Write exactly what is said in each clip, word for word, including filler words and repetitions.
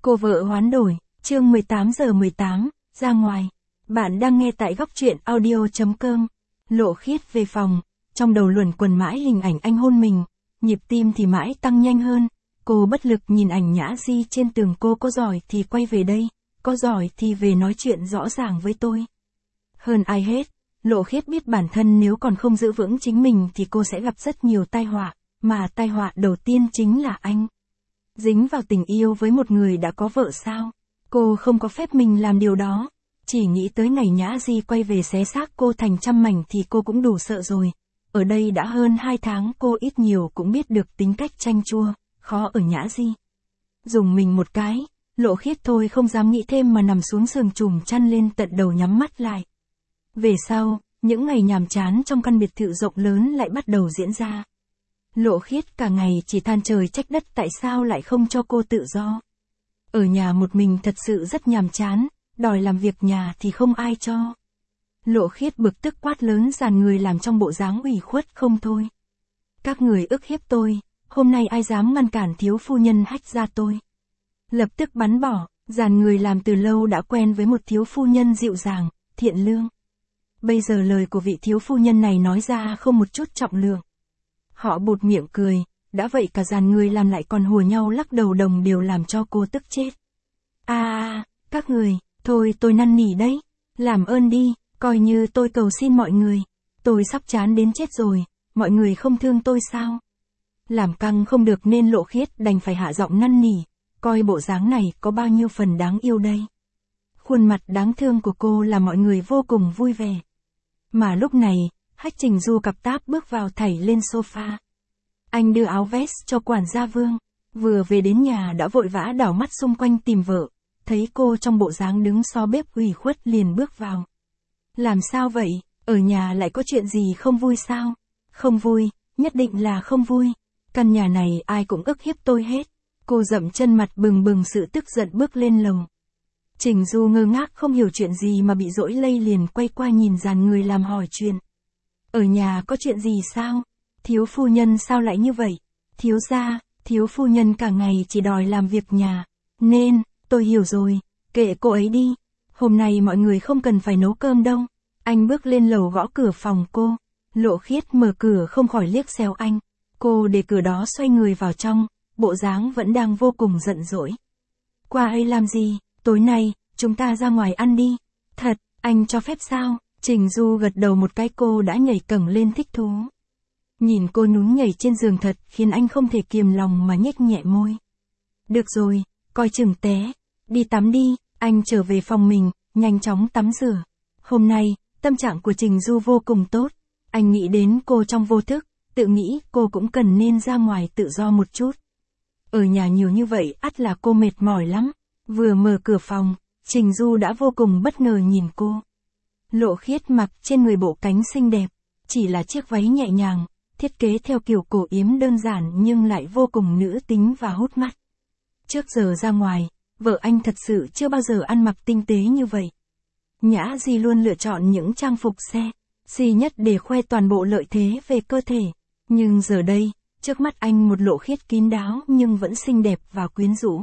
Cô vợ hoán đổi, chương mười tám giờ mười tám, ra ngoài. Bạn đang nghe tại góc truyện audio chấm com. Lộ Khiết về phòng, trong đầu luẩn quẩn mãi hình ảnh anh hôn mình, nhịp tim thì mãi tăng nhanh hơn. Cô bất lực nhìn ảnh Nhã Di trên tường. Cô có giỏi thì quay về đây, có giỏi thì về nói chuyện rõ ràng với tôi. Hơn ai hết, Lộ Khiết biết bản thân nếu còn không giữ vững chính mình thì cô sẽ gặp rất nhiều tai họa, mà tai họa đầu tiên chính là anh. Dính vào tình yêu với một người đã có vợ sao? Cô không có phép mình làm điều đó. Chỉ nghĩ tới ngày Nhã Di quay về xé xác cô thành trăm mảnh thì cô cũng đủ sợ rồi. Ở đây đã hơn hai tháng cô ít nhiều cũng biết được tính cách chanh chua, khó ở Nhã Di. Dùng mình một cái, Lộ Khiết thôi không dám nghĩ thêm mà nằm xuống giường trùm chăn lên tận đầu nhắm mắt lại. Về sau, những ngày nhàm chán trong căn biệt thự rộng lớn lại bắt đầu diễn ra. Lộ Khiết cả ngày chỉ than trời trách đất tại sao lại không cho cô tự do. Ở nhà một mình thật sự rất nhàm chán, đòi làm việc nhà thì không ai cho. Lộ Khiết bực tức quát lớn dàn người làm trong bộ dáng ủy khuất không thôi. Các người ức hiếp tôi, hôm nay ai dám ngăn cản thiếu phu nhân hách ra tôi. Lập tức bắn bỏ, dàn người làm từ lâu đã quen với một thiếu phu nhân dịu dàng, thiện lương. Bây giờ lời của vị thiếu phu nhân này nói ra không một chút trọng lượng. Họ bụt miệng cười, đã vậy cả dàn người làm lại còn hùa nhau lắc đầu đồng điều làm cho cô tức chết. À, à, các người, thôi tôi năn nỉ đấy, làm ơn đi, coi như tôi cầu xin mọi người, tôi sắp chán đến chết rồi, mọi người không thương tôi sao? Làm căng không được nên Lộ Khiết đành phải hạ giọng năn nỉ, coi bộ dáng này có bao nhiêu phần đáng yêu đây. Khuôn mặt đáng thương của cô làm mọi người vô cùng vui vẻ. Mà lúc này, Hách Trình Du cặp táp bước vào thảy lên sofa. Anh đưa áo vest cho quản gia Vương, vừa về đến nhà đã vội vã đảo mắt xung quanh tìm vợ, thấy cô trong bộ dáng đứng so bếp ủy khuất liền bước vào. Làm sao vậy, ở nhà lại có chuyện gì không vui sao? Không vui, nhất định là không vui, căn nhà này ai cũng ức hiếp tôi hết. Cô dậm chân mặt bừng bừng sự tức giận bước lên lầu. Trình Du ngơ ngác không hiểu chuyện gì mà bị dỗi lây liền quay qua nhìn dàn người làm hỏi chuyện. Ở nhà có chuyện gì sao? Thiếu phu nhân sao lại như vậy? Thiếu gia, thiếu phu nhân cả ngày chỉ đòi làm việc nhà. Nên, tôi hiểu rồi, kệ cô ấy đi. Hôm nay mọi người không cần phải nấu cơm đâu. Anh bước lên lầu gõ cửa phòng cô. Lộ Khiết mở cửa không khỏi liếc xéo anh. Cô để cửa đó xoay người vào trong, bộ dáng vẫn đang vô cùng giận dỗi. Qua đây làm gì? Tối nay, chúng ta ra ngoài ăn đi. Thật, anh cho phép sao? Trình Du gật đầu một cái cô đã nhảy cẫng lên thích thú. Nhìn cô nhún nhảy trên giường thật khiến anh không thể kiềm lòng mà nhếch nhẹ môi. Được rồi, coi chừng té. Đi tắm đi, anh trở về phòng mình, nhanh chóng tắm rửa. Hôm nay, tâm trạng của Trình Du vô cùng tốt. Anh nghĩ đến cô trong vô thức, tự nghĩ cô cũng cần nên ra ngoài tự do một chút. Ở nhà nhiều như vậy ắt là cô mệt mỏi lắm. Vừa mở cửa phòng, Trình Du đã vô cùng bất ngờ nhìn cô. Lộ Khiết mặc trên người bộ cánh xinh đẹp, chỉ là chiếc váy nhẹ nhàng, thiết kế theo kiểu cổ yếm đơn giản nhưng lại vô cùng nữ tính và hút mắt. Trước giờ ra ngoài, vợ anh thật sự chưa bao giờ ăn mặc tinh tế như vậy. Nhã Di luôn lựa chọn những trang phục xe, xì nhất để khoe toàn bộ lợi thế về cơ thể. Nhưng giờ đây, trước mắt anh một Lộ Khiết kín đáo nhưng vẫn xinh đẹp và quyến rũ.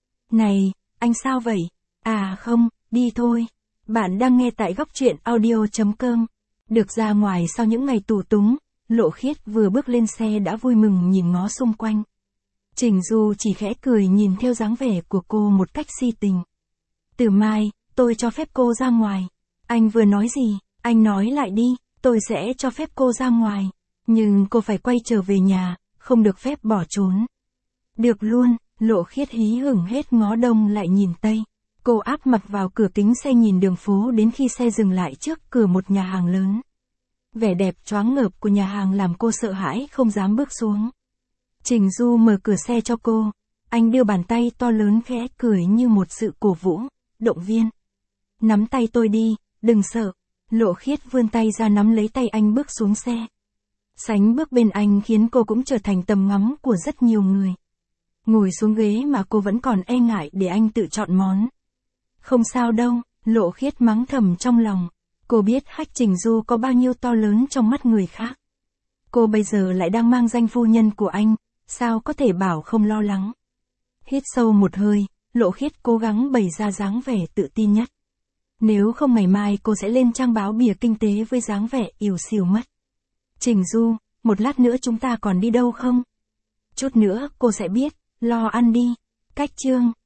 Này, anh sao vậy? À không, đi thôi. Bạn đang nghe tại góc truyện audio chấm com. Được ra ngoài sau những ngày tù túng, Lộ Khiết vừa bước lên xe đã vui mừng nhìn ngó xung quanh. Trình Du chỉ khẽ cười nhìn theo dáng vẻ của cô một cách si tình. Từ mai, tôi cho phép cô ra ngoài. Anh vừa nói gì? Anh nói lại đi, tôi sẽ cho phép cô ra ngoài. Nhưng cô phải quay trở về nhà, không được phép bỏ trốn. Được luôn, Lộ Khiết hí hửng hết ngó đông lại nhìn tây. Cô áp mặt vào cửa kính xe nhìn đường phố đến khi xe dừng lại trước cửa một nhà hàng lớn. Vẻ đẹp choáng ngợp của nhà hàng làm cô sợ hãi không dám bước xuống. Trình Du mở cửa xe cho cô. Anh đưa bàn tay to lớn khẽ cười như một sự cổ vũ, động viên. Nắm tay tôi đi, đừng sợ. Lộ Khiết vươn tay ra nắm lấy tay anh bước xuống xe. Sánh bước bên anh khiến cô cũng trở thành tầm ngắm của rất nhiều người. Ngồi xuống ghế mà cô vẫn còn e ngại để anh tự chọn món. Không sao đâu, Lộ Khiết mắng thầm trong lòng. Cô biết Hách Trình Du có bao nhiêu to lớn trong mắt người khác. Cô bây giờ lại đang mang danh phu nhân của anh, sao có thể bảo không lo lắng. Hít sâu một hơi, Lộ Khiết cố gắng bày ra dáng vẻ tự tin nhất. Nếu không ngày mai cô sẽ lên trang báo bìa kinh tế với dáng vẻ ỉu xìu mất. Trình Du, một lát nữa chúng ta còn đi đâu không? Chút nữa cô sẽ biết, lo ăn đi. Cách chương